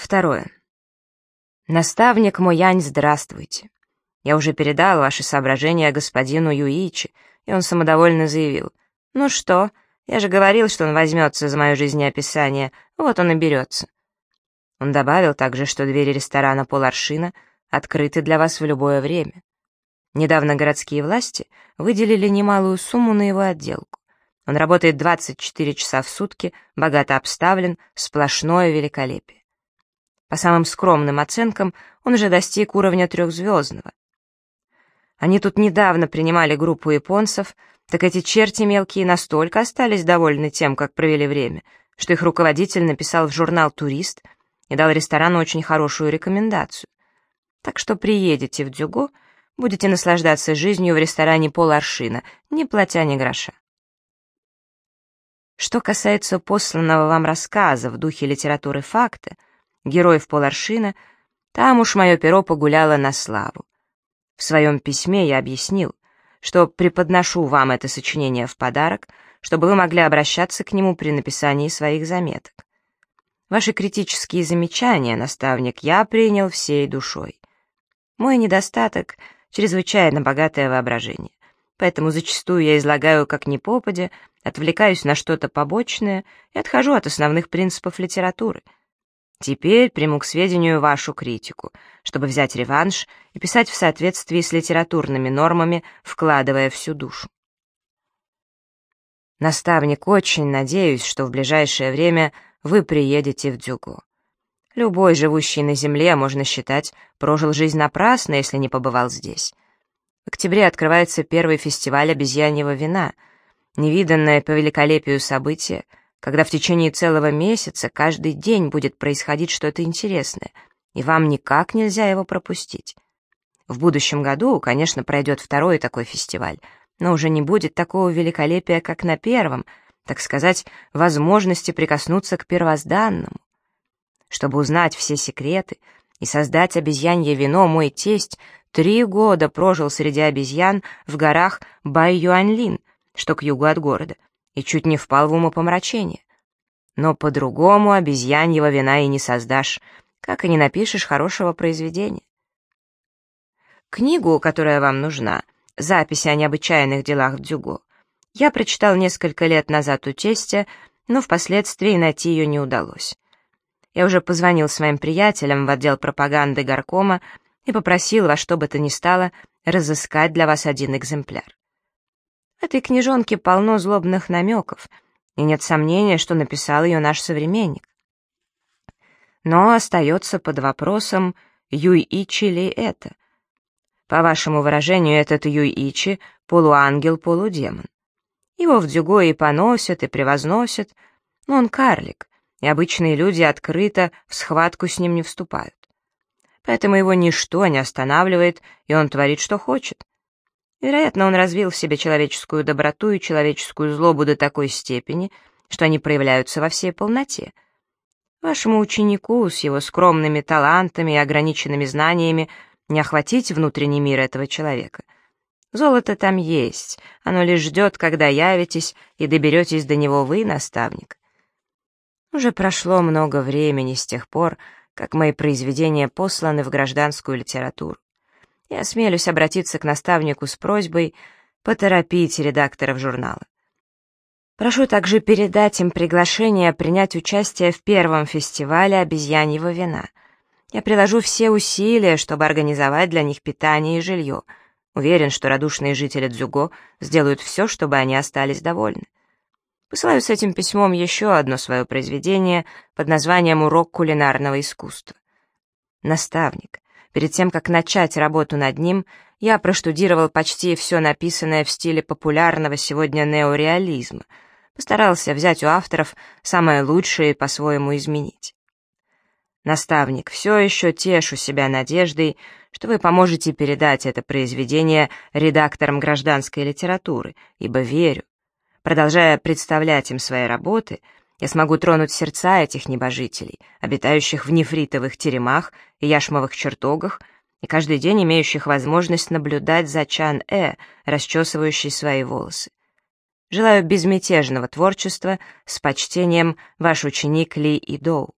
Второе. Наставник Моянь, здравствуйте. Я уже передал ваши соображения господину Юичи, и он самодовольно заявил: «Ну что, я же говорил, что он возьмется за мое жизнеописание, вот он и берется». Он добавил также, что двери ресторана «Поларшина» открыты для вас в любое время. Недавно городские власти выделили немалую сумму на его отделку. Он работает 24 часа в сутки, богато обставлен, сплошное великолепие. По самым скромным оценкам, он уже достиг уровня 3-звездного. Они тут недавно принимали группу японцев, так эти черти мелкие настолько остались довольны тем, как провели время, что их руководитель написал в журнал «Турист» и дал ресторану очень хорошую рекомендацию. Так что приедете в Дзюго, будете наслаждаться жизнью в ресторане «Поларшина», не платя ни гроша. Что касается посланного вам рассказа в духе литературы факта, «Героев Поларшина», там уж мое перо погуляло на славу. В своем письме я объяснил, что преподношу вам это сочинение в подарок, чтобы вы могли обращаться к нему при написании своих заметок. Ваши критические замечания, наставник, я принял всей душой. Мой недостаток — чрезвычайно богатое воображение, поэтому зачастую я излагаю как ни попадя, отвлекаюсь на что-то побочное и отхожу от основных принципов литературы. Теперь приму к сведению вашу критику, чтобы взять реванш и писать в соответствии с литературными нормами, вкладывая всю душу. Наставник, очень надеюсь, что в ближайшее время вы приедете в Дзюго. Любой, живущий на земле, можно считать, прожил жизнь напрасно, если не побывал здесь. В октябре открывается первый фестиваль обезьяньего вина, невиданное по великолепию событие, когда в течение целого месяца каждый день будет происходить что-то интересное, и вам никак нельзя его пропустить. В будущем году, конечно, пройдет второй такой фестиваль, но уже не будет такого великолепия, как на первом, так сказать, возможности прикоснуться к первозданному. Чтобы узнать все секреты и создать обезьянье вино, мой тесть 3 года прожил среди обезьян в горах Байюаньлин, что к югу от города, и чуть не впал в умопомрачение. Но по-другому обезьяньего вина и не создашь, как и не напишешь хорошего произведения. Книгу, которая вам нужна, «Записи о необычайных делах в Дзюго», я прочитал несколько лет назад у тестя, но впоследствии найти ее не удалось. Я уже позвонил своим приятелям в отдел пропаганды горкома и попросил во что бы то ни стало разыскать для вас один экземпляр. В этой книжонке полно злобных намеков, и нет сомнения, что написал ее наш современник. Но остается под вопросом, Юйичи ли это? По вашему выражению, этот Юйичи — полуангел, полудемон. Его в Дзюго и поносят, и превозносят, но он карлик, и обычные люди открыто в схватку с ним не вступают. Поэтому его ничто не останавливает, и он творит, что хочет. Вероятно, он развил в себе человеческую доброту и человеческую злобу до такой степени, что они проявляются во всей полноте. Вашему ученику с его скромными талантами и ограниченными знаниями не охватить внутренний мир этого человека. Золото там есть, оно лишь ждет, когда явитесь и доберетесь до него вы, наставник. Уже прошло много времени с тех пор, как мои произведения посланы в гражданскую литературу. Я осмелюсь обратиться к наставнику с просьбой поторопить редакторов журнала. Прошу также передать им приглашение принять участие в первом фестивале обезьяньего вина. Я приложу все усилия, чтобы организовать для них питание и жилье. Уверен, что радушные жители Дзюго сделают все, чтобы они остались довольны. Посылаю с этим письмом еще одно свое произведение под названием «Урок кулинарного искусства». Наставник, перед тем, как начать работу над ним, я проштудировал почти все написанное в стиле популярного сегодня неореализма, постарался взять у авторов самое лучшее и по-своему изменить. Наставник, все еще тешу себя надеждой, что вы поможете передать это произведение редакторам гражданской литературы, ибо верю, продолжая представлять им свои работы, я смогу тронуть сердца этих небожителей, обитающих в нефритовых теремах и яшмовых чертогах, и каждый день имеющих возможность наблюдать за Чан-Э, расчесывающей свои волосы. Желаю безмятежного творчества, с почтением, ваш ученик Ли Идоу.